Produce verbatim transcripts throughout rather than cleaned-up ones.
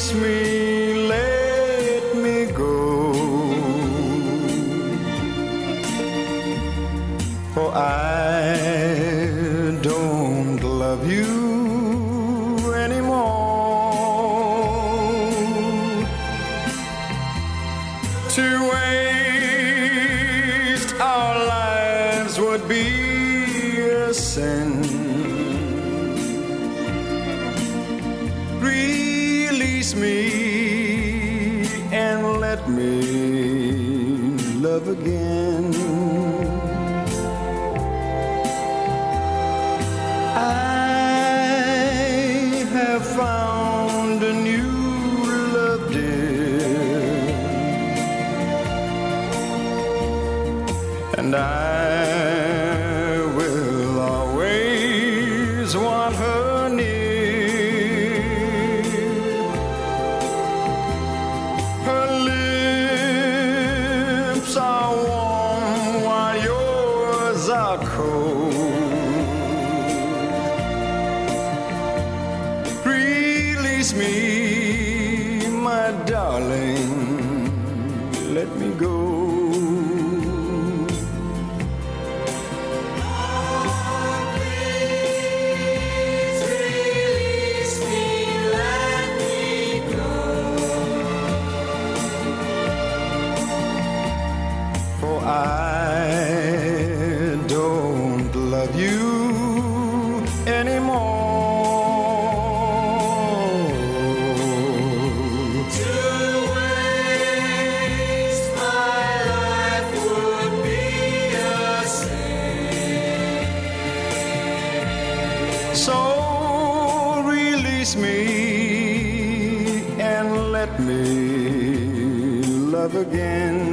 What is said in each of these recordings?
Release me, let me go, for I don't love you anymore. To waste our lives would be a sin. Release me and let me love again. I have found a new love, dear, and I will always want her near. Her lips are warm while yours are cold. Release me, my darling, let me go. I don't love you anymore. To waste my life would be a sin. So release me and let me love again.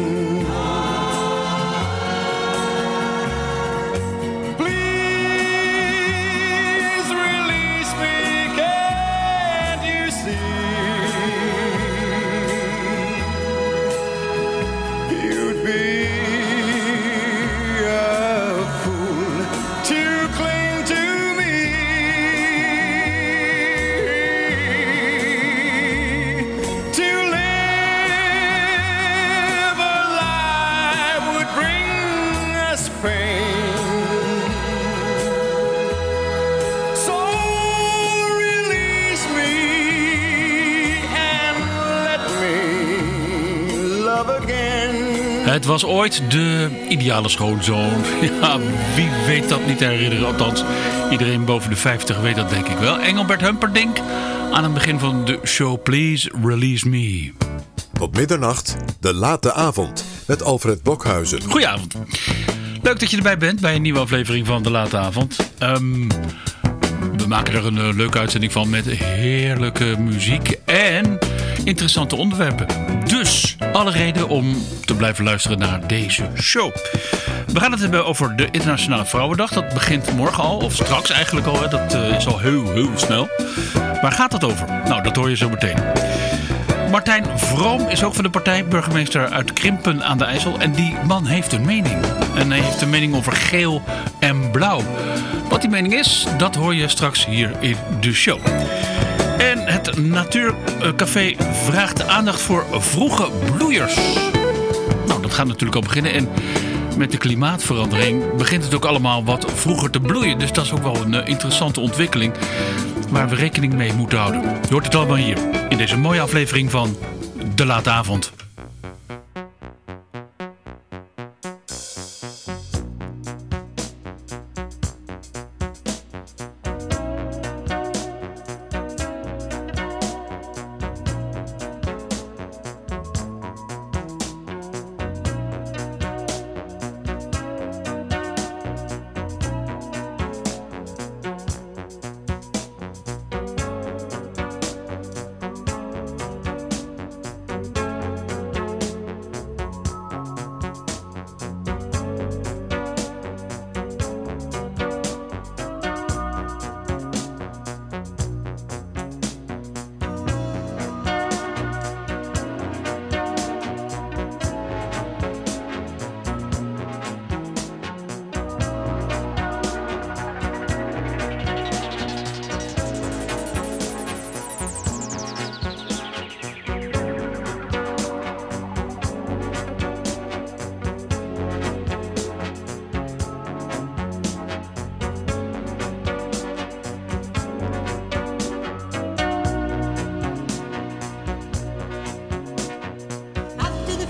Het was ooit de ideale schoonzoon. Ja, wie weet dat niet te herinneren. Althans, iedereen boven de vijftig weet dat denk ik wel. Engelbert Humperdinck aan het begin van de show Please Release Me. Tot middernacht, de late avond met Alfred Blokhuizen. Goedenavond. Leuk dat je erbij bent bij een nieuwe aflevering van de late avond. Um, we maken er een uh, leuke uitzending van met heerlijke muziek en interessante onderwerpen. Dus alle reden om te blijven luisteren naar deze show. We gaan het hebben over de Internationale Vrouwendag. Dat begint morgen al, of straks eigenlijk al. Hè. Dat uh, is al heel, heel snel. Waar gaat het over? Nou, dat hoor je zo meteen. Martijn Vroom is ook van de partij, burgemeester uit Krimpen aan de IJssel. En die man heeft een mening. En hij heeft een mening over geel en blauw. Wat die mening is, dat hoor je straks hier in de show. En het Natuurcafé vraagt aandacht voor vroege bloeiers. Nou, dat gaat natuurlijk al beginnen. En met de klimaatverandering begint het ook allemaal wat vroeger te bloeien. Dus dat is ook wel een uh, interessante ontwikkeling waar we rekening mee moeten houden. Je hoort het allemaal hier in deze mooie aflevering van De Late Avond.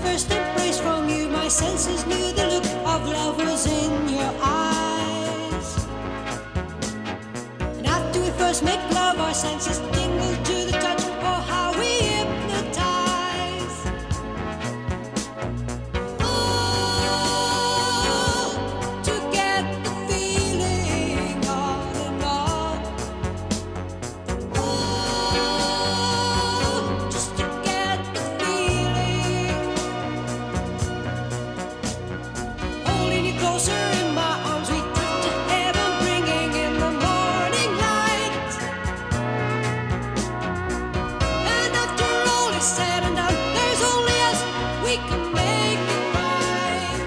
first embrace from you, my senses knew the look of love was in your eyes. And after we first make love, our senses tingle to the touch. Oh, how we hypnotize. Oh, to get the feeling on and on. Oh, just to get the feeling. Holding you closer in my arms, we drift to heaven, bringing in the morning light. And after all is said and done, there's only us, we can make it right.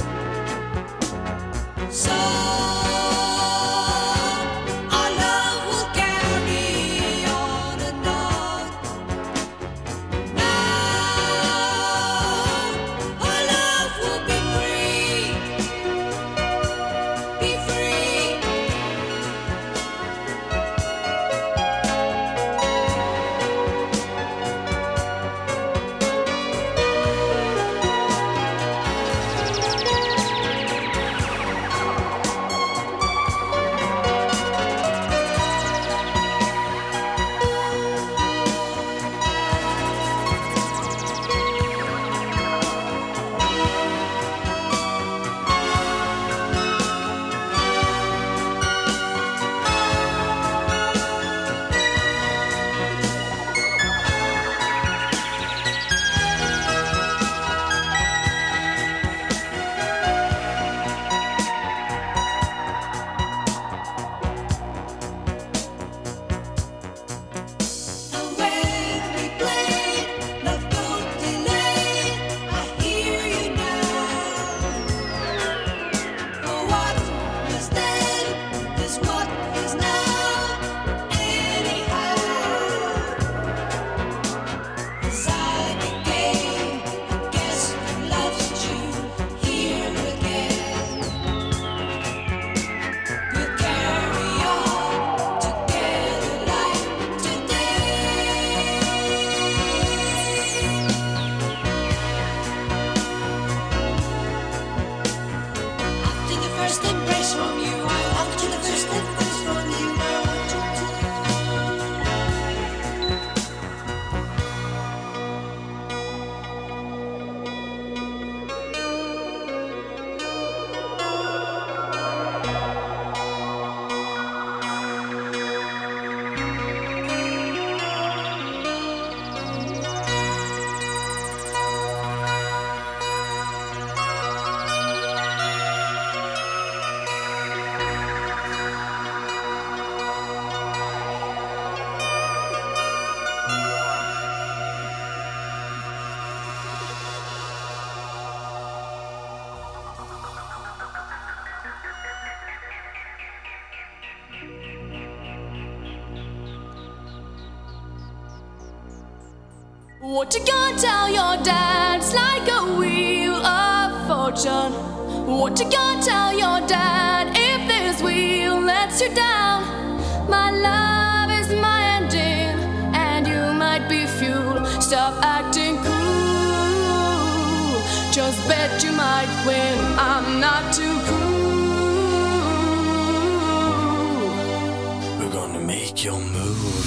So our love will carry on and on. Now our love will be free, be free. And when we play, love don't delay. I hear you now. For what was then is what is now. Anyhow, inside the game, I guess who loves you here again. We'll carry on together like today. After the first embrace from you, I after the first embrace from you, I want you to. What you gonna tell your dad? It's like a wheel of fortune. What you gonna tell your dad if this wheel lets you down? My love is my engine, and you might be fuel. Stop acting cool. Just bet you might win. I'm not too cool. We're gonna make your move.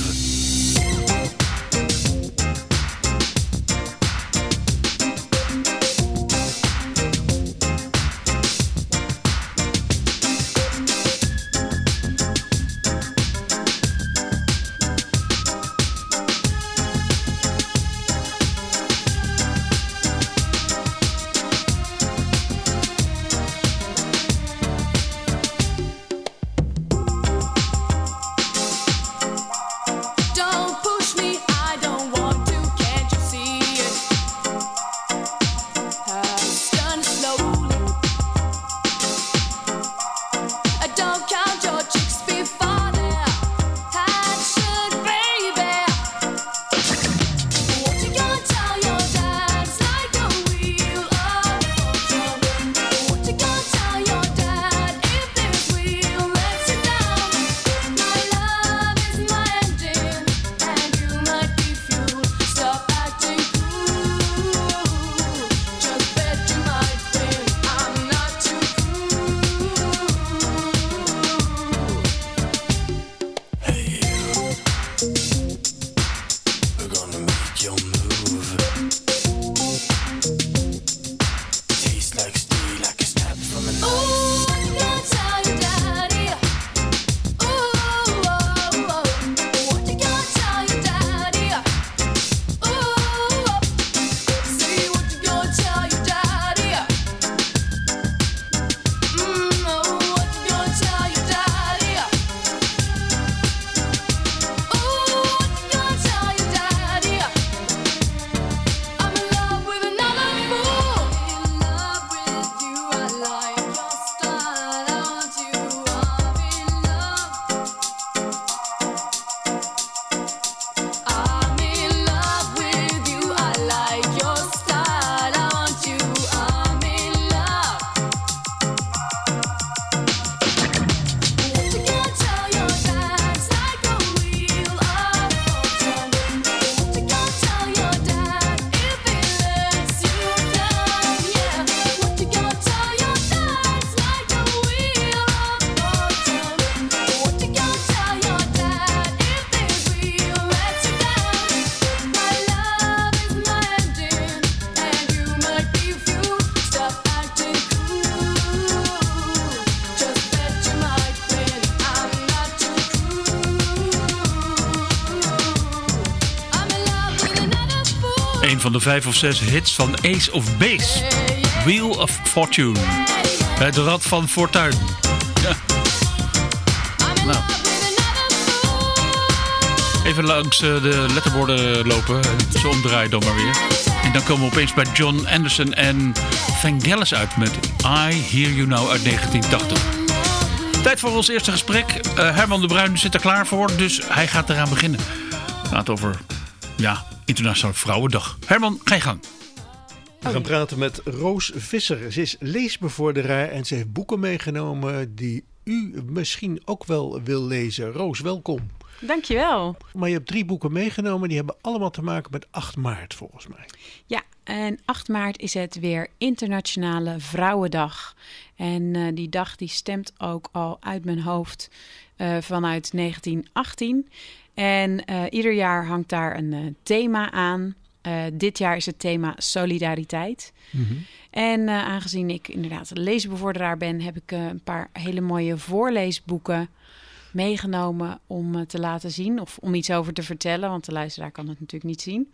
We're gonna make your move. Tastes like steel, like a snap from a knife. Ooh, what you gonna tell your daddy? Ooh, oh, oh. What you gonna tell your daddy? Ooh, oh. See what you gonna tell your daddy? Mm, oh, what you gonna tell your daddy? Ooh, what you gonna tell your daddy? I'm in love with another fool. In love with you, I like your style. I want you. I'm in love. I'm in love with you. I like your style. I want you. I'm in love. What you gonna tell your dad? It's like a wheel of fortune. What you gonna tell your dad if he lets you down? Yeah. What you gonna tell your dad? It's like a wheel of fortune. What you gonna tell your dad if this wheel lets you down? My love is my engine, and you might be fuel. Stop acting cool. Just bet you might win. I'm not too cruel. I'm in love with another fool. Een van de vijf of zes hits van Ace of Base. Wheel of Fortune. Het rad van fortuin. Ja. I'm in Nou. love with another fool. Even langs eh, de letterborden lopen. Zo omdraaien dan maar weer. En dan komen we opeens bij John Anderson en Vangelis uit met I Hear You Now uit negentien tachtig. Tijd voor ons eerste gesprek. Eh, Herman de Bruin zit er klaar voor, dus hij gaat eraan beginnen. Het gaat over, ja, Internationale Vrouwendag. Herman, ga je gang. We gaan praten met Roos Visser. Ze is leesbevorderaar en ze heeft boeken meegenomen die u misschien ook wel wil lezen. Roos, welkom. Dankjewel. Maar je hebt drie boeken meegenomen, die hebben allemaal te maken met acht maart volgens mij. Ja, en acht maart is het weer Internationale Vrouwendag. En uh, die dag die stemt ook al uit mijn hoofd uh, vanuit negentien achttien. En uh, ieder jaar hangt daar een uh, thema aan. Uh, dit jaar is het thema solidariteit. Mm-hmm. En uh, aangezien ik inderdaad leesbevorderaar ben, heb ik uh, een paar hele mooie voorleesboeken meegenomen om uh, te laten zien of om iets over te vertellen, want de luisteraar kan het natuurlijk niet zien.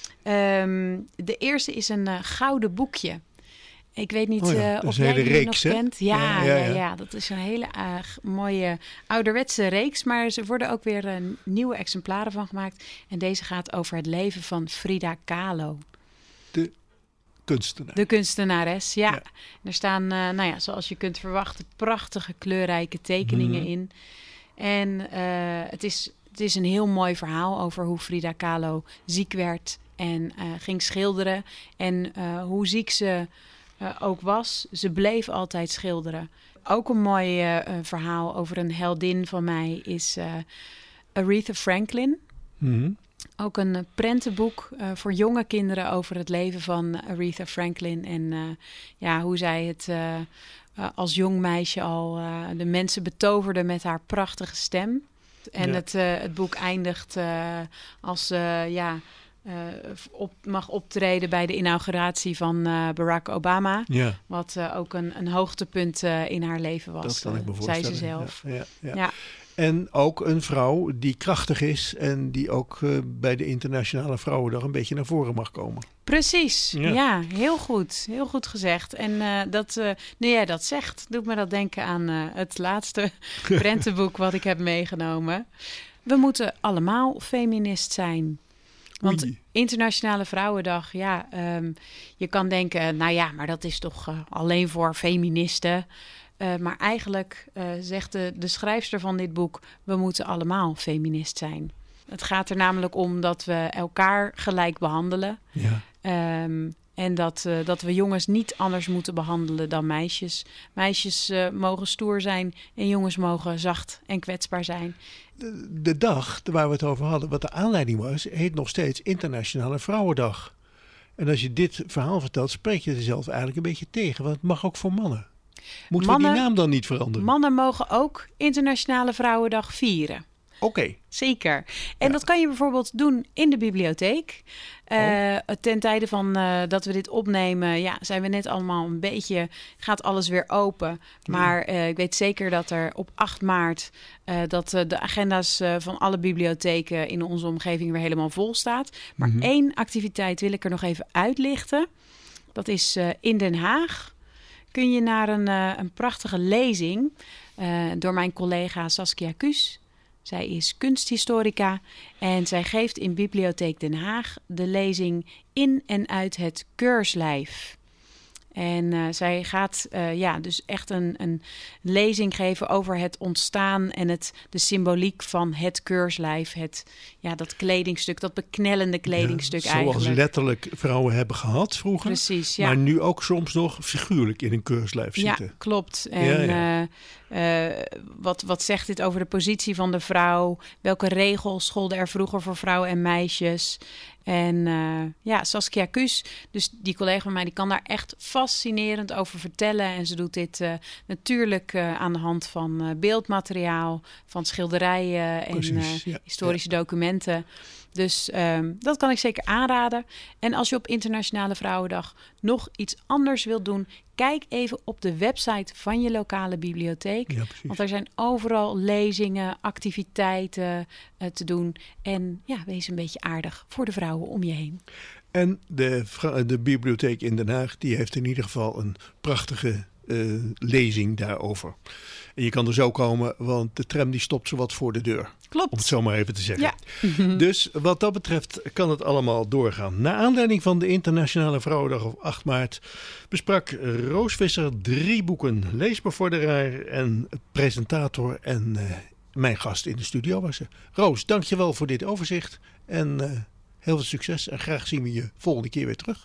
Um, de eerste is een uh, gouden boekje. Ik weet niet oh ja, uh, dat is of een jij hele die reeks, nog hè? kent. Ja, Ja, ja, ja, ja, ja. dat is een hele uh, mooie ouderwetse reeks, maar ze worden ook weer uh, nieuwe exemplaren van gemaakt. En deze gaat over het leven van Frida Kahlo. De kunstenaar. De kunstenares, ja. Ja. Er staan, uh, nou ja, zoals je kunt verwachten, prachtige kleurrijke tekeningen Mhm. in. En uh, het, is, het is een heel mooi verhaal over hoe Frida Kahlo ziek werd en uh, ging schilderen. En uh, hoe ziek ze uh, ook was, ze bleef altijd schilderen. Ook een mooi uh, verhaal over een heldin van mij is uh, Aretha Franklin. Mhm. Ook een uh, prentenboek uh, voor jonge kinderen over het leven van Aretha Franklin. En uh, ja, hoe zij het uh, uh, als jong meisje al uh, de mensen betoverde met haar prachtige stem. En Ja. het, uh, het boek eindigt uh, als ze uh, ja, uh, op, mag optreden bij de inauguratie van uh, Barack Obama. Ja, Wat uh, ook een, een hoogtepunt uh, in haar leven was, dat kan ik me uh, voorstellen. zei ze zelf. Ja, ja, ja. Ja. En ook een vrouw die krachtig is en die ook uh, bij de Internationale Vrouwendag een beetje naar voren mag komen. Precies, Ja. ja. heel goed. Heel goed gezegd. En uh, dat, uh, nu jij dat zegt, doet me dat denken aan uh, het laatste prentenboek wat ik heb meegenomen. We moeten allemaal feminist zijn. Want Oei. Internationale Vrouwendag, ja, um, je kan denken, nou ja, maar dat is toch uh, alleen voor feministen. Uh, maar eigenlijk uh, zegt de, de schrijfster van dit boek, we moeten allemaal feminist zijn. Het gaat er namelijk om dat we elkaar gelijk behandelen. Ja. Um, en dat, uh, dat we jongens niet anders moeten behandelen dan meisjes. Meisjes uh, mogen stoer zijn en jongens mogen zacht en kwetsbaar zijn. De, de dag waar we het over hadden, wat de aanleiding was, heet nog steeds Internationale Vrouwendag. En als je dit verhaal vertelt, spreek je er zelf eigenlijk een beetje tegen. Want het mag ook voor mannen. Moeten Mannen- we die naam dan niet veranderen? Mannen mogen ook Internationale Vrouwendag vieren. Oké. Okay. Zeker. En Ja. dat kan je bijvoorbeeld doen in de bibliotheek. Uh, ten tijde van uh, dat we dit opnemen, ja, zijn we net allemaal een beetje, gaat alles weer open. Maar uh, ik weet zeker dat er op acht maart uh, dat uh, de agenda's uh, van alle bibliotheken in onze omgeving weer helemaal vol staat. Maar mm-hmm. één activiteit wil ik er nog even uitlichten. Dat is uh, in Den Haag. Kun je naar een, uh, een prachtige lezing uh, door mijn collega Saskia Kuus. Zij is kunsthistorica en zij geeft in Bibliotheek Den Haag de lezing In en uit het keurslijf. En uh, zij gaat uh, ja, dus echt een, een lezing geven over het ontstaan en het, de symboliek van het keurslijf. Het, ja, dat kledingstuk, dat beknellende kledingstuk ja, eigenlijk. Zoals letterlijk vrouwen hebben gehad vroeger. Precies, ja. Maar nu ook soms nog figuurlijk in een keurslijf zitten. Ja, klopt. En ja, ja. Uh, uh, wat, wat zegt dit over de positie van de vrouw? Welke regels scholden er vroeger voor vrouwen en meisjes? En uh, ja, Saskia Kuus, dus die collega van mij, die kan daar echt fascinerend over vertellen. En ze doet dit uh, natuurlijk uh, aan de hand van uh, beeldmateriaal, van schilderijen en Precies, uh, ja, historische ja. documenten. Dus um, dat kan ik zeker aanraden. En als je op Internationale Vrouwendag nog iets anders wilt doen, kijk even op de website van je lokale bibliotheek. Ja, want er zijn overal lezingen, activiteiten uh, te doen. En ja, wees een beetje aardig voor de vrouwen om je heen. En de, de bibliotheek in Den Haag, die heeft in ieder geval een prachtige uh, lezing daarover. En je kan er zo komen, want de tram die stopt zowat voor de deur. Klopt. Om het zo maar even te zeggen. Ja. Dus wat dat betreft kan het allemaal doorgaan. Naar aanleiding van de Internationale Vrouwendag op acht maart besprak Roos Visser drie boeken. Leesbevorderaar en presentator en uh, mijn gast in de studio was ze. Roos, dankjewel voor dit overzicht. En uh, heel veel succes. En graag zien we je volgende keer weer terug.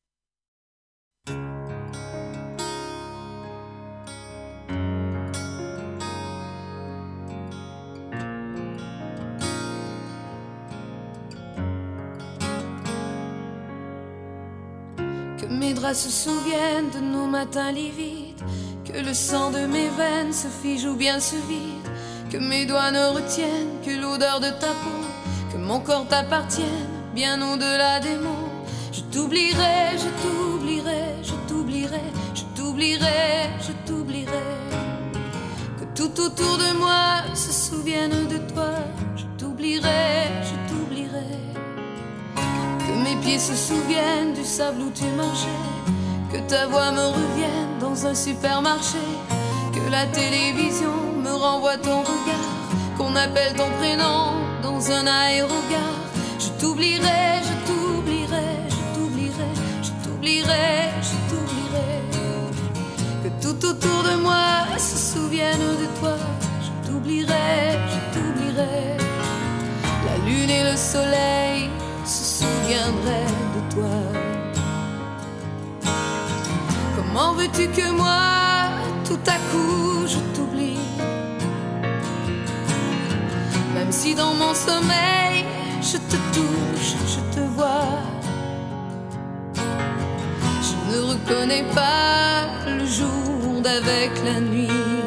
Mes draps se souviennent de nos matins livides, que le sang de mes veines se fige ou bien se vide, que mes doigts ne retiennent que l'odeur de ta peau, que mon corps t'appartienne bien au-delà des mots. Je t'oublierai, je t'oublierai, je t'oublierai, je t'oublierai, je t'oublierai. Que tout autour de moi se souvienne de toi, je t'oublierai, je t'oublierai. Que mes pieds se souviennent du sable où tu marchais, que ta voix me revienne dans un supermarché, que la télévision me renvoie ton regard, qu'on appelle ton prénom dans un aérogare. Je t'oublierai, je t'oublierai, je t'oublierai, je t'oublierai, je t'oublierai. Que tout autour de moi se souvienne de toi, je t'oublierai, je t'oublierai. La lune et le soleil se souviendrait de toi. Comment veux-tu que moi, tout à coup, je t'oublie? Même si dans mon sommeil, je te touche, je te vois. Je ne reconnais pas le jour d'avec la nuit.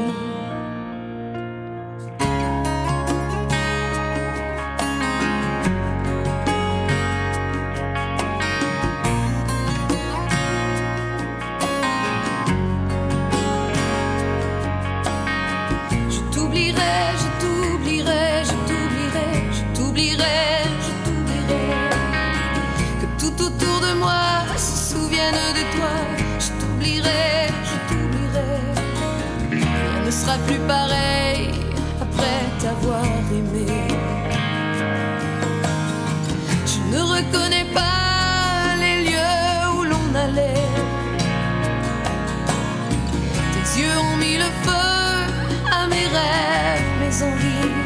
Plus pareil après t'avoir aimé. Je ne reconnais pas les lieux où l'on allait. Tes yeux ont mis le feu à mes rêves, mes envies.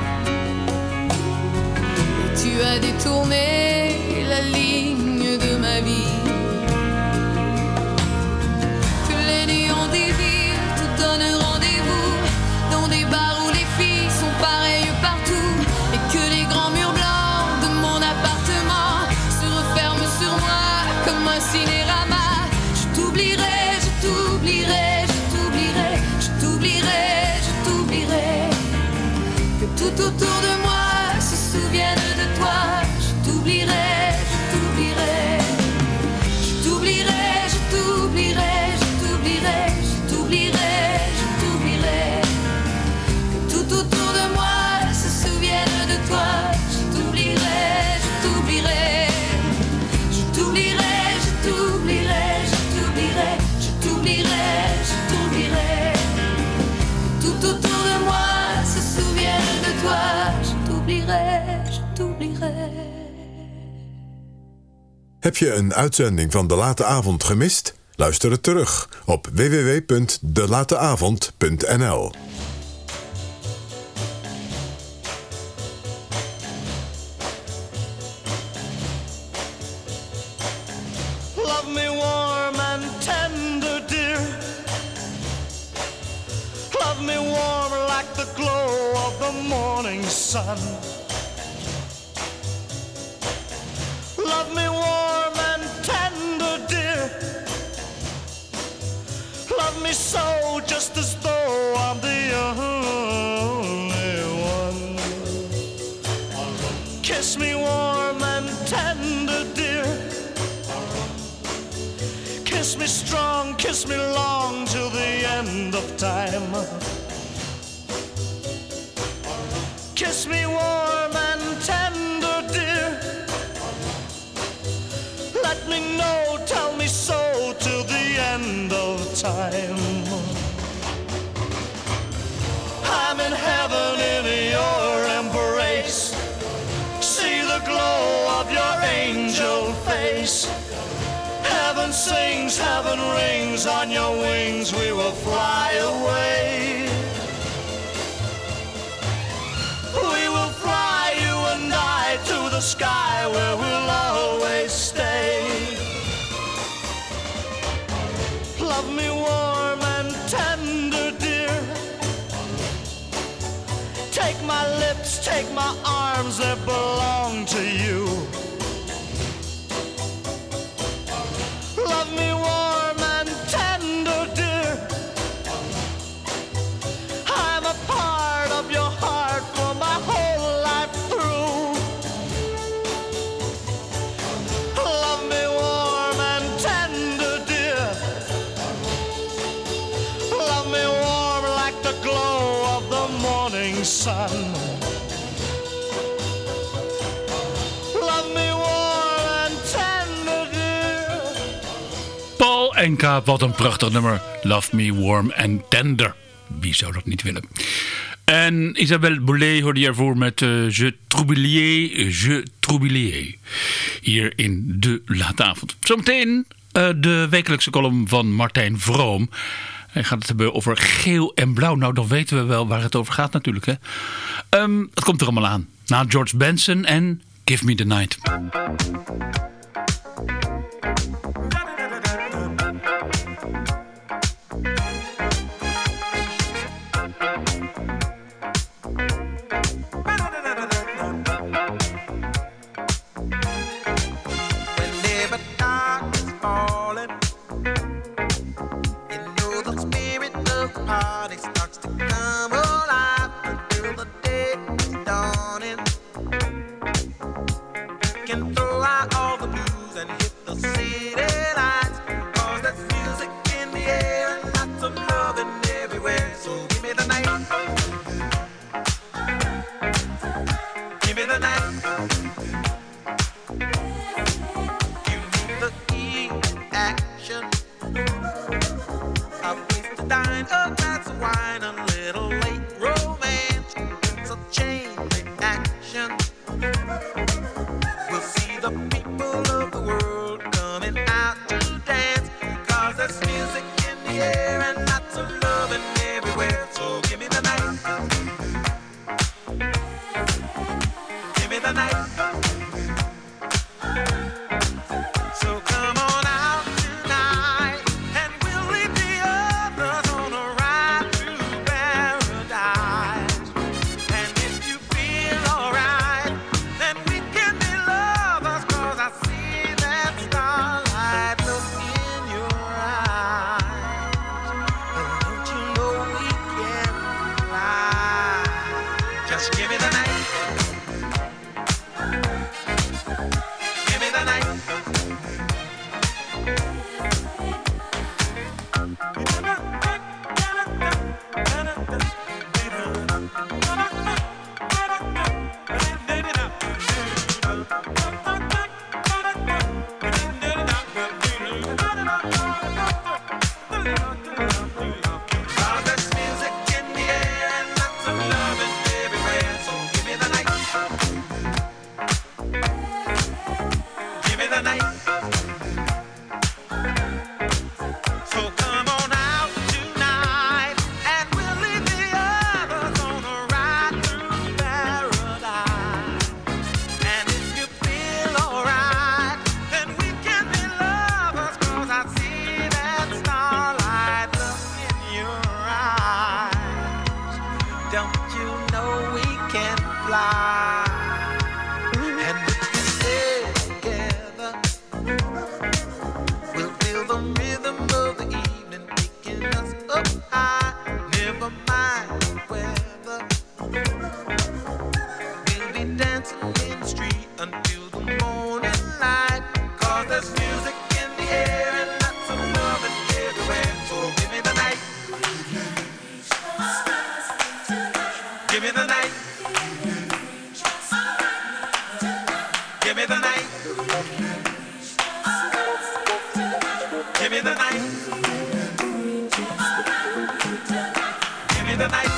Et tu as détourné la ligne de ma vie. Que les néons des villes te donneront des bars où les filles sont pareilles partout, et que les grands murs blancs de mon appartement se referment sur moi comme un cinérama. Je t'oublierai, je t'oublierai, je t'oublierai, je t'oublierai, je t'oublierai. Que tout autour de moi Heb je een uitzending van De Late Avond gemist? Luister het terug op w w w punt de late avond punt n l. Love me warm and tender, dear. Love me warm like the glow of the morning sun. Love me warm and tender, dear. Love me so, just as though I'm the only one. Kiss me warm and tender, dear. Kiss me strong, kiss me long, till the end of time. Kiss me warm and tender, dear. Let me know, tell me so, till the end of time. I'm in heaven in your embrace. See the glow of your angel face. Heaven sings, heaven rings, on your wings we will fly away. We will fly, you and I, to the sky where we'll always stay. Love me warm and tender, dear. Take my lips, take my arms, they belong to you. Love me warm and tender, dear. I'm a part of your heart for my whole life through. Love me warm and tender, dear. Love me warm like the glow of the morning sun. Love me warm and tender, dear. Paul Enka, wat een prachtig nummer. Love Me Warm and Tender. Wie zou dat niet willen? En Isabelle Boulay hoorde je ervoor met uh, Je Troublier, Je Troublier. Hier in De Late Avond. Zometeen uh, de wekelijkse column van Martijn Vroom. Hij gaat het hebben over geel en blauw. Nou, dan weten we wel waar het over gaat natuurlijk. Hè? Um, het komt er allemaal aan. Na George Benson en Give Me The Night. I see night. Give me the night. Give me the night.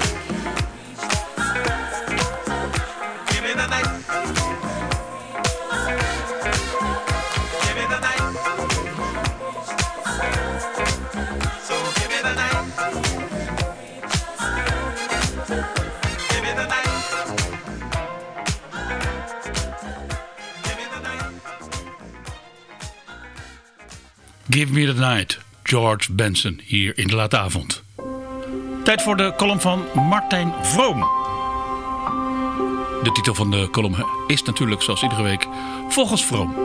Give me the night. Give me the night. So give me the night. Give me the night. Give me the night. Give Me The Night, George Benson, hier in de late avond. Tijd voor de column van Martijn Vroom. De titel van de column is natuurlijk, zoals iedere week, Volgens Vroom.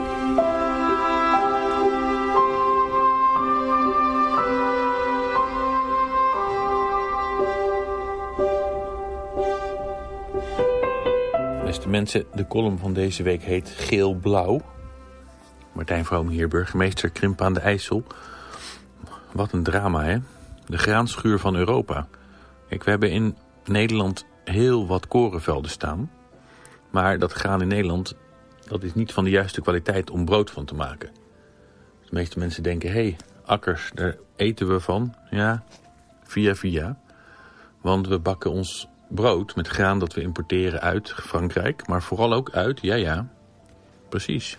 Beste mensen, de column van deze week heet Geel-Blauw. Martijn Vroom hier, burgemeester Krimpen aan de IJssel. Wat een drama, hè? De graanschuur van Europa. Kijk, we hebben in Nederland heel wat korenvelden staan. Maar dat graan in Nederland, dat is niet van de juiste kwaliteit om brood van te maken. De meeste mensen denken, hé, hey, akkers, daar eten we van. Ja, via via. Want we bakken ons brood met graan dat we importeren uit Frankrijk. Maar vooral ook uit, ja ja, precies.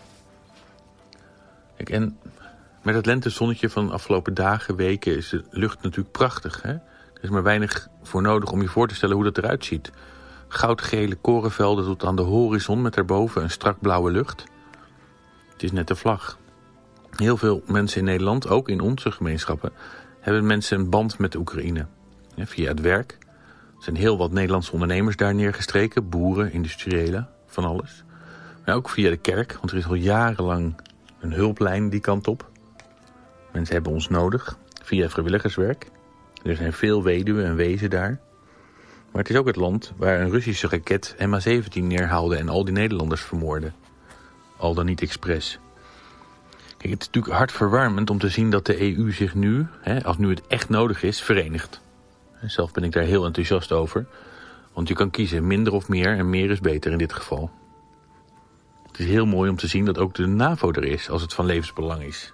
Kijk, en met het lentezonnetje van de afgelopen dagen, weken, is de lucht natuurlijk prachtig. Hè? Er is maar weinig voor nodig om je voor te stellen hoe dat eruit ziet. Goudgele korenvelden tot aan de horizon met daarboven een strak blauwe lucht. Het is net de vlag. Heel veel mensen in Nederland, ook in onze gemeenschappen, hebben mensen een band met de Oekraïne. Ja, via het werk. Er zijn heel wat Nederlandse ondernemers daar neergestreken. Boeren, industriëlen, van alles. Maar ook via de kerk, want er is al jarenlang een hulplijn die kant op. Mensen hebben ons nodig, via vrijwilligerswerk. Er zijn veel weduwen en wezen daar. Maar het is ook het land waar een Russische raket M H zeventien neerhaalde en al die Nederlanders vermoordde. Al dan niet expres. Kijk, het is natuurlijk hartverwarmend om te zien dat de E U zich nu, hè, als nu het echt nodig is, verenigt. Zelf ben ik daar heel enthousiast over. Want je kan kiezen minder of meer en meer is beter in dit geval. Het is heel mooi om te zien dat ook de NAVO er is als het van levensbelang is.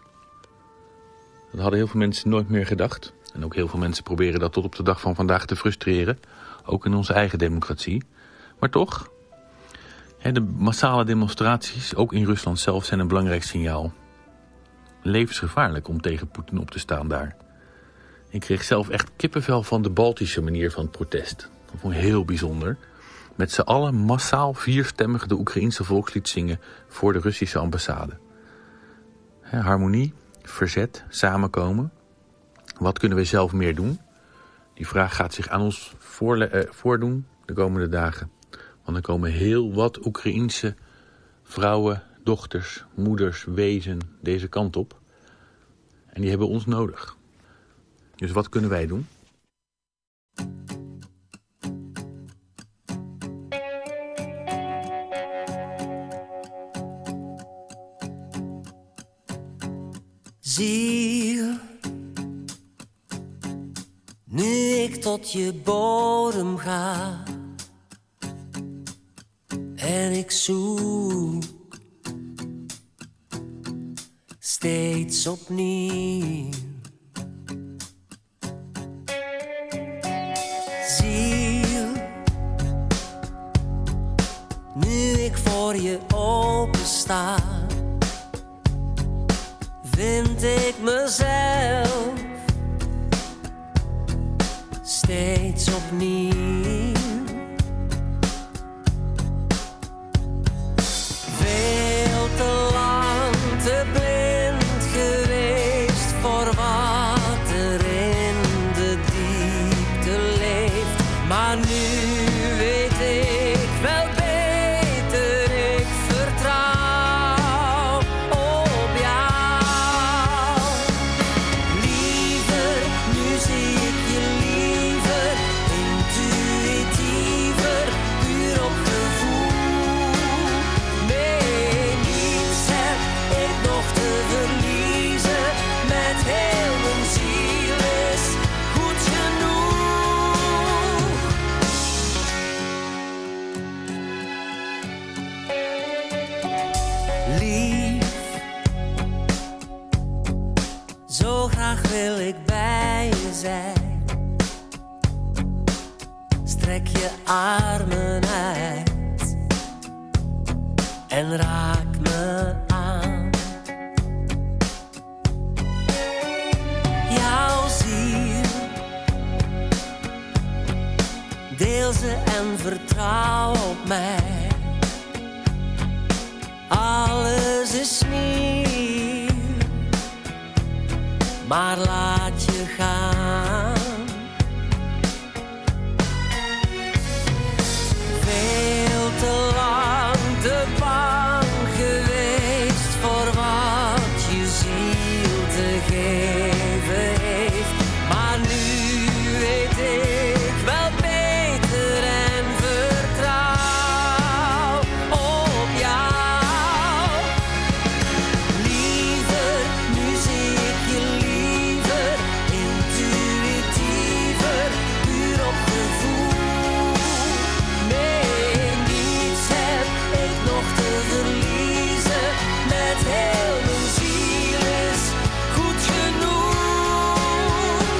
Dat hadden heel veel mensen nooit meer gedacht. En ook heel veel mensen proberen dat tot op de dag van vandaag te frustreren. Ook in onze eigen democratie. Maar toch, de massale demonstraties, ook in Rusland zelf, zijn een belangrijk signaal. Levensgevaarlijk om tegen Poetin op te staan daar. Ik kreeg zelf echt kippenvel van de Baltische manier van het protest. Dat vond ik heel bijzonder. Met z'n allen massaal vierstemmig de Oekraïense volkslied zingen voor de Russische ambassade. He, harmonie, verzet, samenkomen. Wat kunnen we zelf meer doen? Die vraag gaat zich aan ons voorle- eh, voordoen de komende dagen. Want er komen heel wat Oekraïense vrouwen, dochters, moeders, wezen deze kant op. En die hebben ons nodig. Dus wat kunnen wij doen? Ziel, nu ik tot je bodem ga en ik zoek steeds opnieuw. Ziel, nu ik voor je opensta, vind ik mezelf steeds opnieuw. Veel te lang te blind geweest voor wat er in de diepte leeft. Maar nu weet ik wel beter, ik vertrouw op jou. Liever, nu zie ik je liever in Lief, zo graag wil ik bij je zijn. Strek je armen uit en raak me aan. Jouw ziel, deel ze en vertrouw op mij. Alles is nieuw, maar laat je gaan. Veel te lang te bang geweest voor wat je ziel te geven heeft. Maar nu weet ik wel beter en vertrouw op jou. Liever, nu zie ik je liever, intuïtiever, puur op gevoel. Nee, niets heb ik nog te verliezen, met heel mijn ziel is goed genoeg.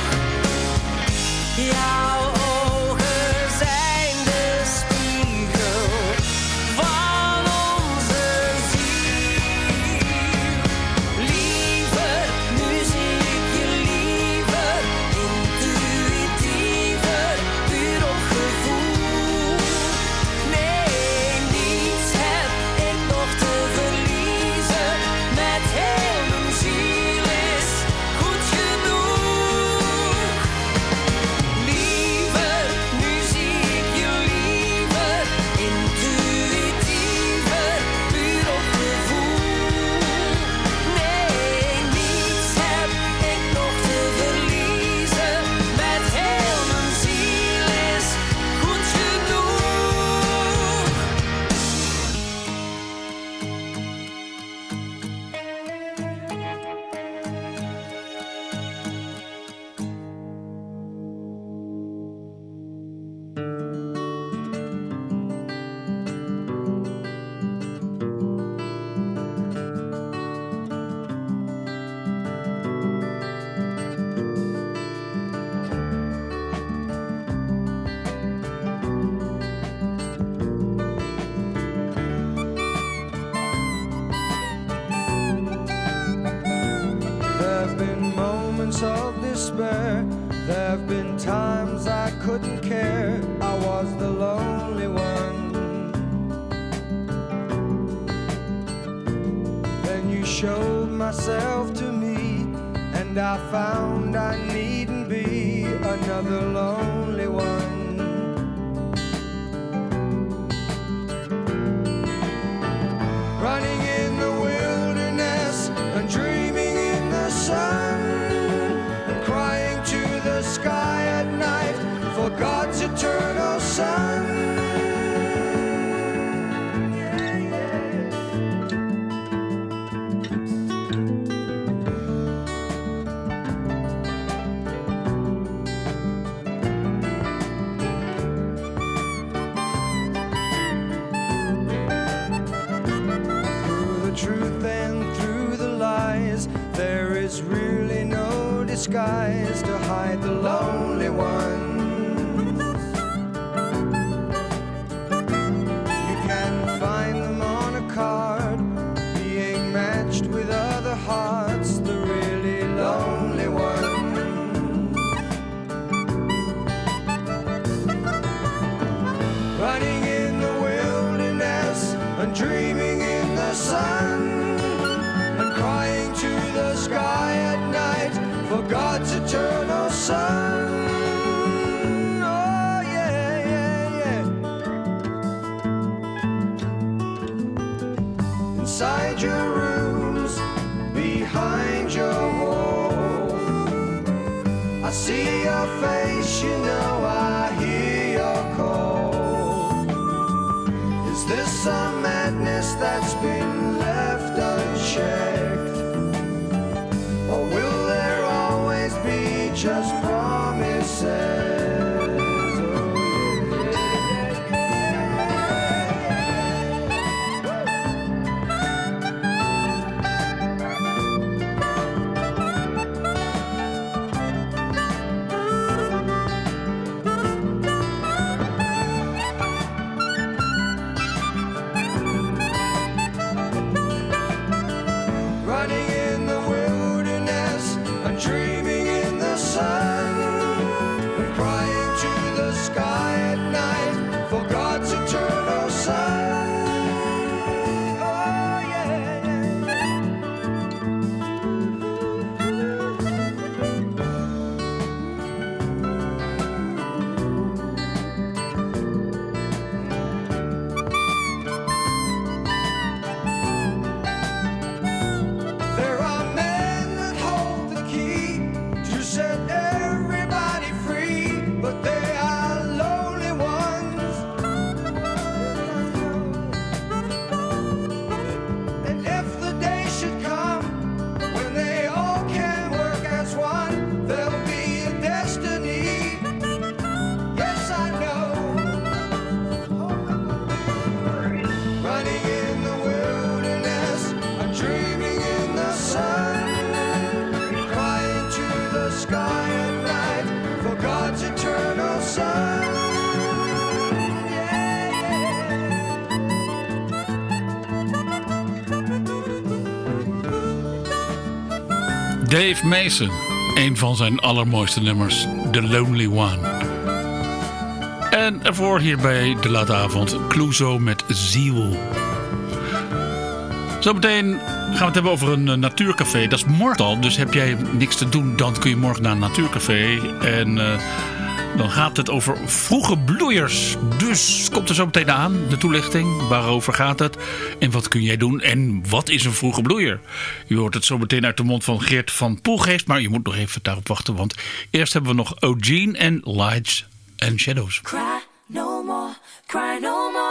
Jouw ogen zijn de spiegel van onze ziel. Liever, nu zie ik je liever, intuïtiever, puur op gevoel. Nee, niets heb ik nog te verliezen, met heel mijn ziel is goed genoeg. Liever, nu zie ik je liever, intuïtiever, puur op gevoel. Nee, niets heb ik nog te verliezen, met heel mijn ziel is goed genoeg. There've been moments of despair. There've been times I couldn't care. I was the lonely one. Then you showed myself to me, and I found I needn't be another lonely one. Running in the wilderness and dreaming in the sun, and crying to the sky at night for God's eternal Son. Yeah, yeah. Through the truth and through the lies, there is really no disguise to hide the lonely ones. You can find them on a card, being matched with other hearts, the really lonely ones. Running in the wilderness and dreaming in the sun, and crying to the sky at night for God's eternal Son. Oh yeah, yeah, yeah. Inside your rooms, behind your wall, I see your face, you know I hear your call. Is this a madness that's been left unchecked? Or will there always be just promises? Oh, yeah. Dave Mason. Een van zijn allermooiste nummers. The Lonely One. En ervoor hier bij De Late Avond. Clouseau met Ziel. Zometeen gaan we het hebben over een uh, natuurcafé. Dat is morgen al, dus heb jij niks te doen, dan kun je morgen naar een natuurcafé. En uh, dan gaat het over vroege bloeiers. Dus komt er zo meteen aan, de toelichting. Waarover gaat het? En wat kun jij doen? En wat is een vroege bloeier? Je hoort het zo meteen uit de mond van Geert van Poelgeest. Maar je moet nog even daarop wachten, want eerst hebben we nog Eugene en Lights and Shadows. Cry no more, cry no more.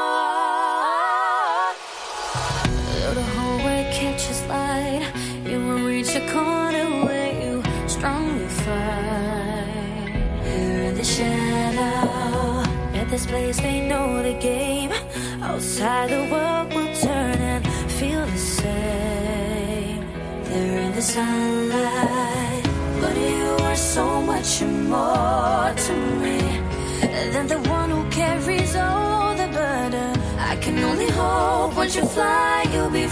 The whole way catches light. You will reach a corner where you strongly fight. Here in the shadow, at this place they know the game. Outside the world will turn and feel the same. They're in the sunlight, but you are so much more to me than the one who carries all the burden. I can only hope once you fly you'll be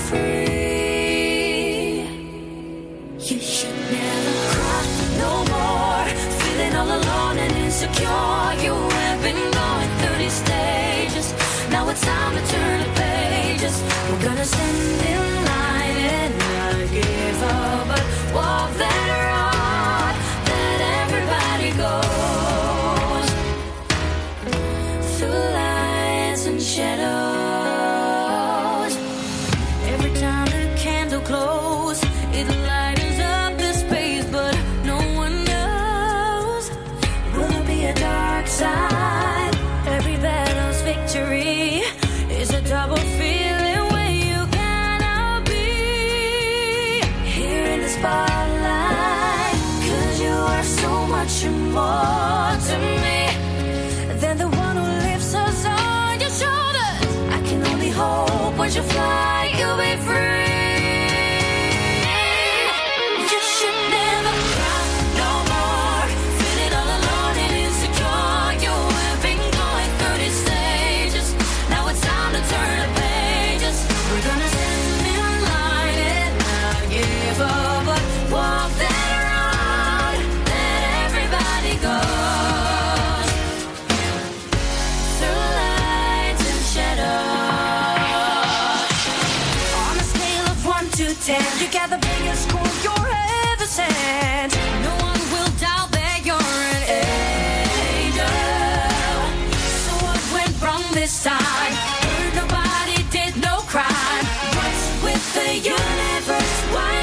free. You should never cry no more, feeling all alone and insecure. You have been going through these stages. Now it's time to turn the pages. We're gonna stand in line and not give up, but walk that road that everybody goes through lights and shadows. Every time the candle glows, it lightens up the space, but no one knows. Will there be a dark side? Every battle's victory is a double feeling where you cannot be. Here in the spotlight, 'cause you are so much more to me than the one who lifts us on your shoulders. I can only hope once you fly you'll be free. You should never cry no more, feeling all alone and insecure. You have been going through these stages. Now it's time to turn the pages. We're gonna stand in line and not give up, but walk that road that everybody goes through lights and shadows. On a scale of one to ten, you got the biggest score you're ever sent. No one will doubt that you're an angel. So what went wrong this time? Heard nobody did no crime. What's with the universe? Why?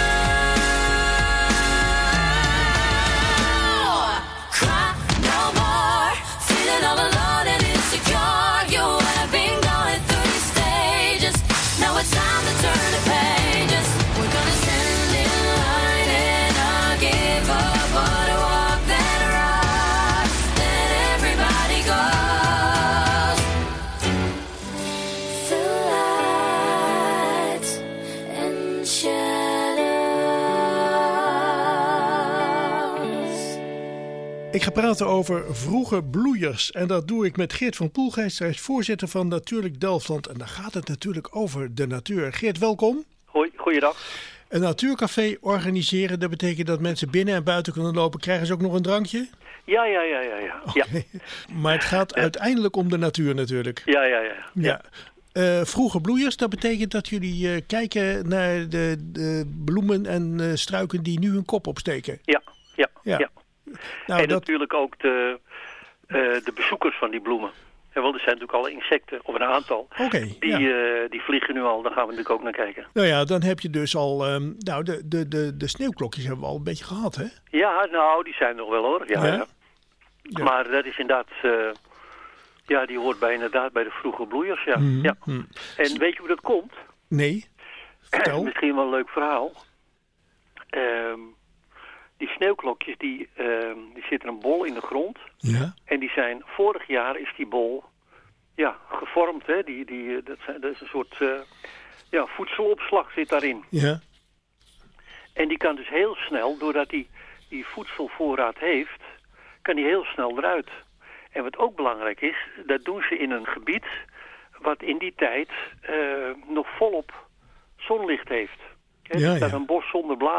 Cry no more, feeling all alone and insecure. You have been going through these stages. Now it's time to turn the pages. We're gonna stand in line and not give up, but walk that road that everybody goes through lights and shadows. Ik ga praten over vroege bloeiers. En dat doe ik met Geert van Poelgeest. Hij is voorzitter van Natuurlijk Delftland. En dan gaat het natuurlijk over de natuur. Geert, welkom. Hoi, goeiedag. Een natuurcafé organiseren, dat betekent dat mensen binnen en buiten kunnen lopen. Krijgen ze ook nog een drankje? Ja, ja, ja, ja, ja. Ja, Maar het gaat uiteindelijk om de natuur natuurlijk. ja, ja. ja. Ja. Eh, vroege bloeiers, dat betekent dat jullie eh, kijken naar de, de bloemen en eh, struiken die nu hun kop opsteken. Ja, ja, Ja. ja. Nou, en dat, natuurlijk ook de, eh, de bezoekers van die bloemen. Ja, wel, er zijn natuurlijk al insecten, of een aantal, Oké, die, ja. eh, die vliegen nu al. Daar gaan we natuurlijk ook naar kijken. Nou ja, dan heb je dus al... ehm, nou, de, de, de, de sneeuwklokjes hebben we al een beetje gehad, hè? Ja, nou, die zijn nog wel hoor. Ja, Ja? ja. Ja. Maar dat is inderdaad... eh, ja, die hoort bij inderdaad bij de vroege bloeiers, ja. Mhm, ja. mhm. En weet je hoe dat komt? Nee, vertel. Misschien wel een leuk verhaal. Ehm, die sneeuwklokjes, die, ehm, die zitten een bol in de grond. Ja. En die zijn, vorig jaar is die bol ja, gevormd. Hè? Die, die, dat, zijn, dat is een soort eh, ja, voedselopslag zit daarin. Ja. En die kan dus heel snel, doordat hij die voedselvoorraad heeft, kan die heel snel eruit. En wat ook belangrijk is, dat doen ze in een gebied wat in die tijd uh, nog volop zonlicht heeft. He, Ja, er staat ja. een bos zonder bladeren.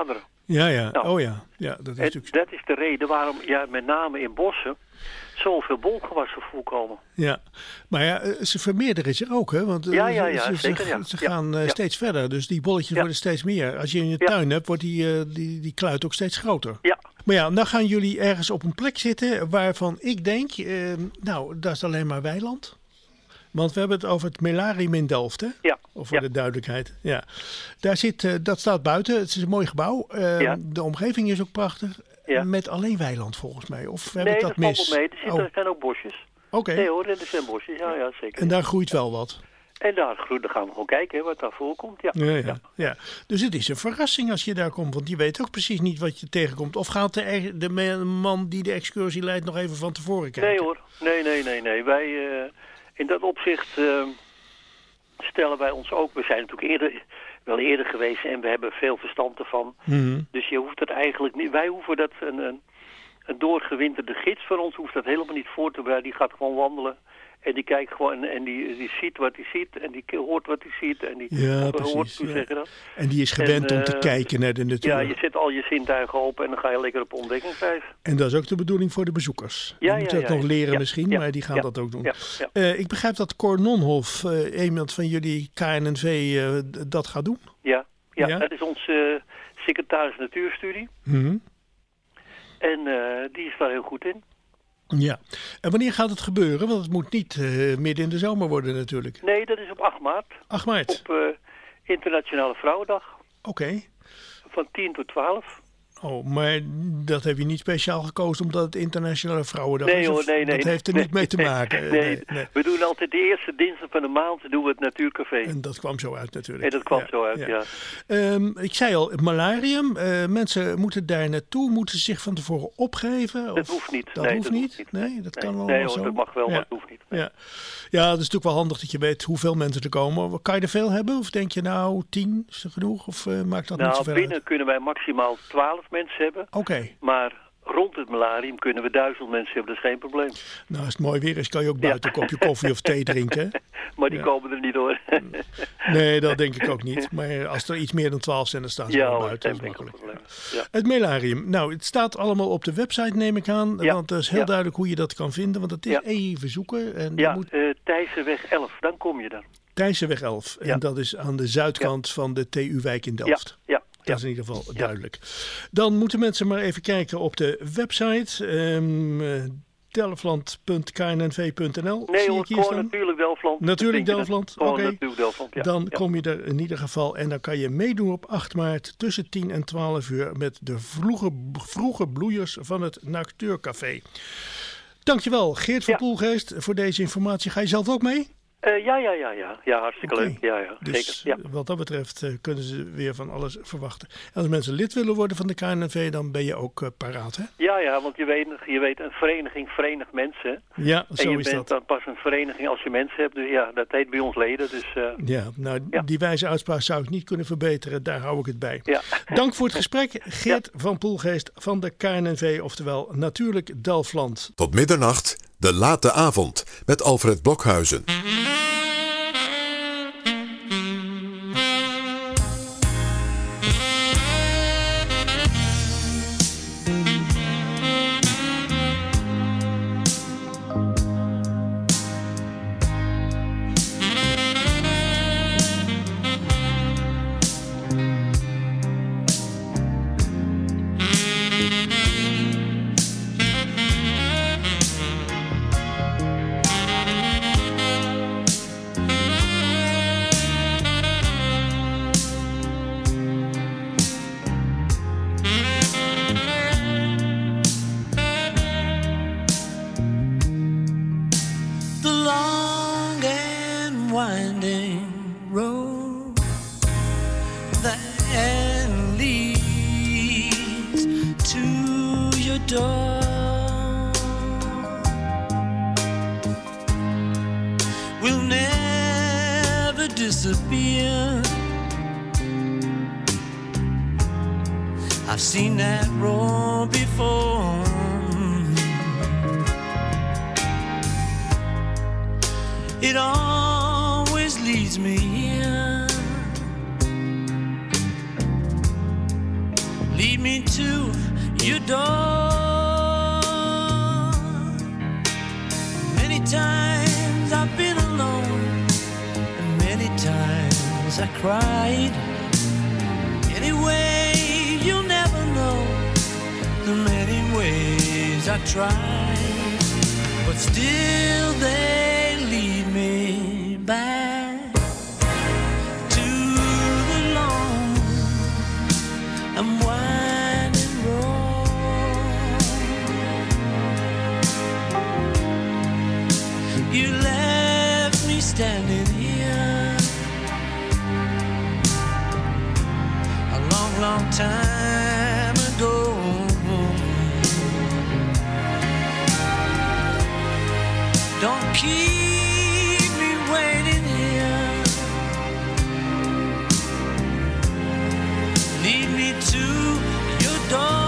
Ja, ja. Nou, oh ja. ja dat is en natuurlijk... dat is de reden waarom, ja, met name in bossen, zoveel bolgewassen voorkomen. Ja, maar ja, eh, ze vermeerderen zich ook, hè? Want eh, Ja, ja, ja, ze, ze, zeker, ja. ze Ja, gaan eh, ja. steeds verder, dus die bolletjes Ja. worden steeds meer. Als je in je Ja. tuin hebt, wordt die, eh, die, die kluit ook steeds groter. Ja. Maar ja, dan gaan jullie ergens op een plek zitten waarvan ik denk, eh, nou, dat is alleen maar weiland. Want we hebben het over het Melarium in Delft, hè? Ja. Of voor Ja. de duidelijkheid. Ja. Daar zit, eh, dat staat buiten. Het is een mooi gebouw. Eh, Ja. De omgeving is ook prachtig. Ja. Met alleen weiland volgens mij. Of heb Nee, ik dat dat valt mis? wel mee. Er, zitten, Oh, er zijn ook bosjes. oké. Nee hoor, er zijn bosjes. Ja, ja, zeker. En daar groeit wel wat. En daar, groeit- dan gaan we gewoon kijken hè, wat daar voorkomt. Ja. Ja, ja, ja. Dus het is een verrassing als je daar komt. Want je weet ook precies niet wat je tegenkomt. Of gaat de, er- de me- man die de excursie leidt nog even van tevoren kijken? Nee hoor, nee, nee, nee, nee. Wij, eh, in dat opzicht eh, stellen wij ons ook, we zijn natuurlijk eerder, wel eerder geweest en we hebben veel verstand ervan. Mhm. Dus je hoeft het eigenlijk niet, wij hoeven dat, een, een, een doorgewinterde gids van ons hoeft dat helemaal niet voor te bereiden. Die gaat gewoon wandelen en die kijkt gewoon en die, die ziet wat hij ziet en die hoort wat hij ziet en die Ja, of hoort, precies, hoe ja. zeg je dat? En die is gewend En, om te eh, kijken naar de natuur. Ja, je zet al je zintuigen open en dan ga je lekker op ontdekkingsreis. En dat is ook de bedoeling voor de bezoekers. Ja, die moeten ja, dat ja, nog leren ja, misschien, ja, maar die gaan ja, dat ook doen. ja, ja. Eh, ik begrijp dat Cor Nonhoff, eh, iemand van jullie K N N V, eh, d- dat gaat doen. Ja, ja, Ja? dat is onze uh, secretaris natuurstudie. Mhm. En uh, die is daar heel goed in. Ja. En wanneer gaat het gebeuren? Want het moet niet uh, midden in de zomer worden natuurlijk. Nee, dat is op acht maart. acht maart? Op uh, Internationale Vrouwendag. Oké. Okay. Van tien tot twaalf. Oh, maar dat heb je niet speciaal gekozen omdat het Internationale Vrouwendag nee, is? Hoor, nee, nee. Dat heeft er nee, niet mee te maken? Nee, nee, nee. We doen altijd de eerste dinsdag van de maand doen we het Natuurcafé. En dat kwam zo uit natuurlijk. En dat kwam ja, zo uit, ja. ja. Um, ik zei al, malarium. Uh, mensen moeten daar naartoe. Moeten ze zich van tevoren opgeven? Dat of? hoeft niet. Dat nee, hoeft dat niet? Hoeft niet. Nee, dat kan wel nee, hoor, zo. dat mag wel, ja. maar dat hoeft niet. Nee. Ja. ja, dat is natuurlijk wel handig dat je weet hoeveel mensen er komen. Kan je er veel hebben? Of denk je nou tien is er genoeg? Of uh, maakt dat nou, niet zoveel binnen uit? kunnen wij maximaal twaalf mensen hebben. Oké. Okay. Maar rond het malarium kunnen we duizend mensen hebben, dat is geen probleem. Nou, als het mooi weer is, kan je ook buiten ja. een kopje koffie of thee drinken. Maar die ja. komen er niet hoor. Nee, dat denk ik ook niet. Maar als er iets meer dan twaalf zijn, dan staan ze ja, wel hoor, buiten. Dat is makkelijk. Ja. Het melarium. Nou, het staat allemaal op de website, neem ik aan. Ja. Want het is heel ja. duidelijk hoe je dat kan vinden. Want het is ja. even zoeken. En ja, moet... uh, Thijssenweg elf, dan kom je daar. Thijssenweg elf. En ja. dat is aan de zuidkant ja. van de T U-wijk in Delft. Ja, ja. Dat is in ieder geval duidelijk. Ja. Dan moeten mensen maar even kijken op de website. Um, uh, delfland punt k n n v punt n l. Nee Zie hoor, ik hier gewoon staan? natuurlijk Delfland. Natuurlijk Delfland, oké. Okay. Ja. Dan ja. kom je er in ieder geval en dan kan je meedoen op acht maart tussen tien en twaalf uur met de vroege, vroege bloeiers van het Natuurcafé. Dankjewel Geert van ja. Poelgeest voor deze informatie. Ga je zelf ook mee? Uh, ja, ja, ja, ja. Ja, hartstikke okay. leuk. Ja, ja, dus zeker. Ja. Wat dat betreft uh, kunnen ze weer van alles verwachten. En als mensen lid willen worden van de K N N V, dan ben je ook uh, paraat, hè? Ja, ja, want je weet, je weet een vereniging verenigt mensen. Ja, zo en je is bent dat. dan pas een vereniging als je mensen hebt. Dus ja, dat heet bij ons leden. Dus, uh, ja, nou, ja. die wijze uitspraak zou ik niet kunnen verbeteren. Daar hou ik het bij. Ja. Dank voor het gesprek. Geert ja. van Poelgeest van de K N N V, oftewel Natuurlijk Delfland. Tot middernacht, de late avond, met Alfred Blokhuizen. I've seen that road before. It always leads me here. lead me to your door. Many times I've been alone, and many times I cried. Anyway, you'll never know the many ways I tried, but still they lead me back to the long and winding road. You left me standing here a long, long time ago. Don't keep me waiting here. Lead me to your door.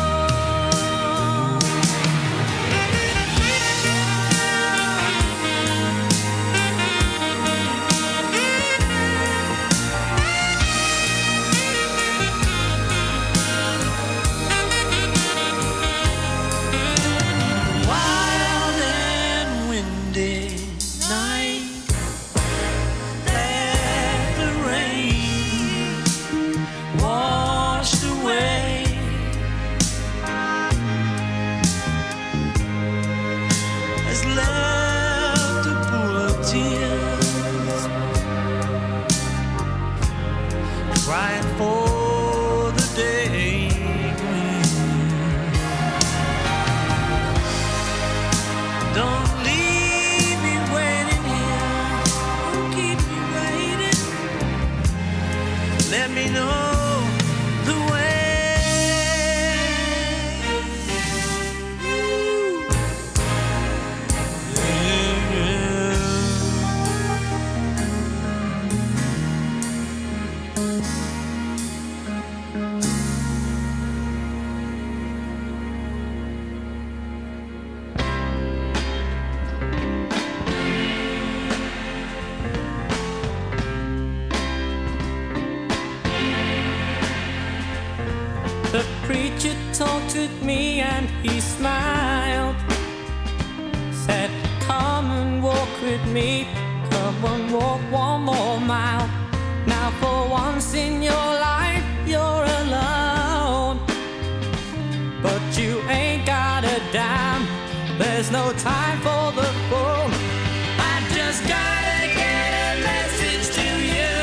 Wild and windy night, let the rain washed away. Has left a pool of tears, crying for the day when. Don't leave me waiting here. Don't keep me waiting. Let me know the way. Ooh. Yeah. The preacher talked with me and he smiled. Said, come and walk with me. Come and walk one more mile. Now for once in your life you're alone, but you ain't got a dime. There's no time for the phone. I just gotta get a message to you.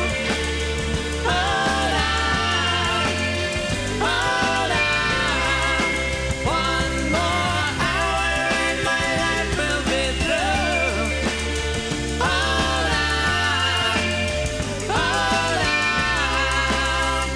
Hold on, hold on. One more hour and my life will be through. Hold on, hold on.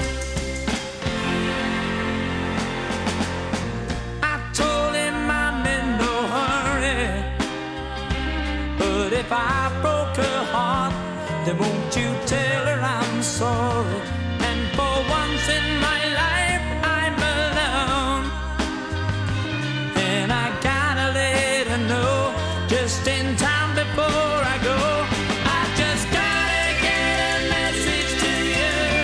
I told him I'm in no hurry, but if I broke her heart, then won't you tell her I'm sorry? And for once in my life I'm alone, and I gotta let her know just in time before I go. I just gotta get a message to you.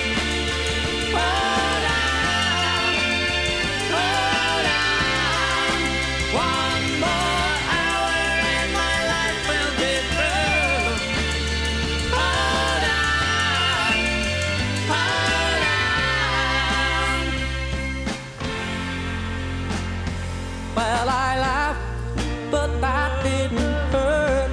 Hold on, hold on. One more hour and my life will be through. Hold on, hold on. Well, I laughed, but that didn't hurt.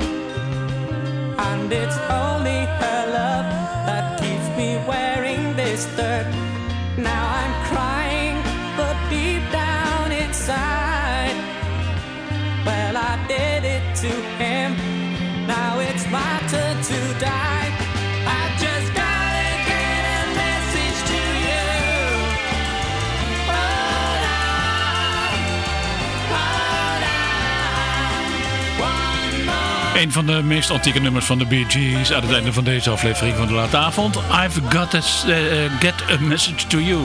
And it's only her love that keeps me wearing this dirt. Now I'm crying, but deep down inside, well, I did it to him. Now it's my turn to die. I just gotta get a message to you. Hold on, hold on. One more. Een van de meest antieke nummers van de Bee Gees aan het einde van deze aflevering van de late avond. I've got to uh, get a message to you.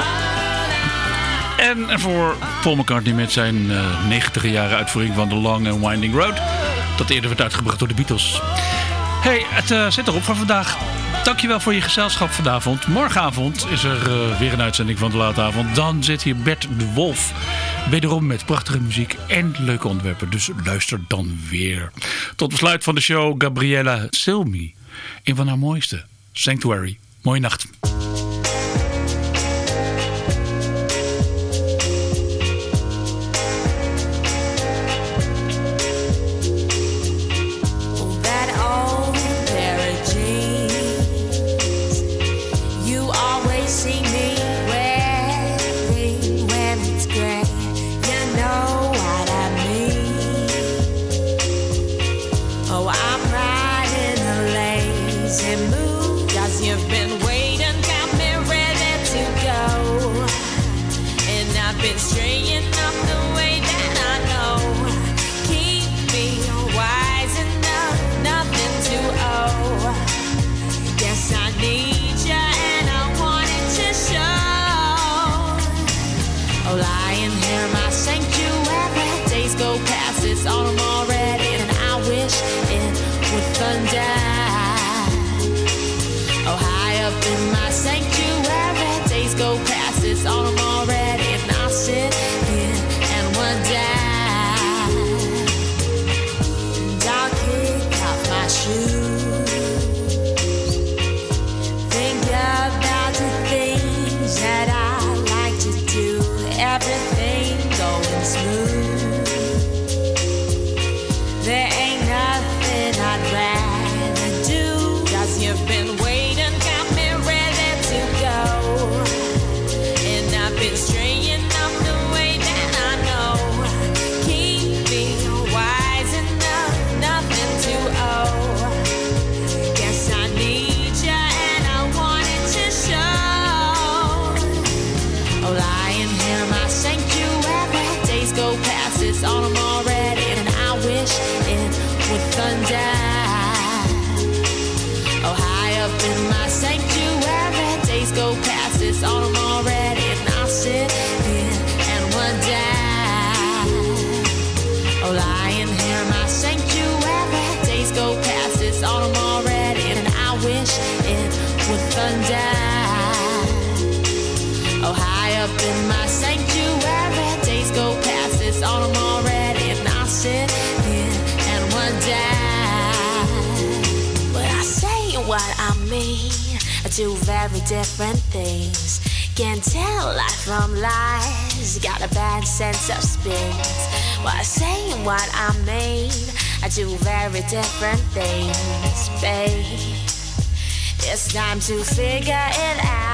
En voor Paul McCartney met zijn uh, negentig jaren uitvoering van The Long and Winding Road. Dat eerder werd uitgebracht door de Beatles. Hey, het uh, zit erop voor vandaag. Dankjewel voor je gezelschap vanavond. Morgenavond is er uh, weer een uitzending van de late avond. Dan zit hier Bert de Wolf. Wederom met prachtige muziek en leuke onderwerpen. Dus luister dan weer. Tot besluit van de show Gabriella Cilmi. Een van haar mooiste. Sanctuary. Mooie nacht. Autumn already, and I wish it would thunder. Oh, high up in my sanctuary, days go past. It's autumn already, and I sit here and wonder. And I'll kick off my shoes, think about the things that I like to do. Everything going smooth. There ain't nothing I'd rather do, 'cause you've been waiting, got me ready to go. And I've been straying up the way that I know. Keep me wise enough, nothing to owe. Guess I need you and I want it to show. Oh, lying here in my sanctuary, days go past, it's autumn already, and I wish it would thunder. Oh, high up in my sanctuary, days go past, it's autumn already, and I sit here and wonder. Oh, lying here in my sanctuary, days go past, it's autumn already, and I wish it would thunder. Oh, high up in my sanctuary, days go past, it's autumn already, and I sit here and wonder. But I say what I mean, I do very different things. Can't tell life from lies, got a bad sense of spins. Well, I say what I mean, I do very different things, babe. It's time to figure it out.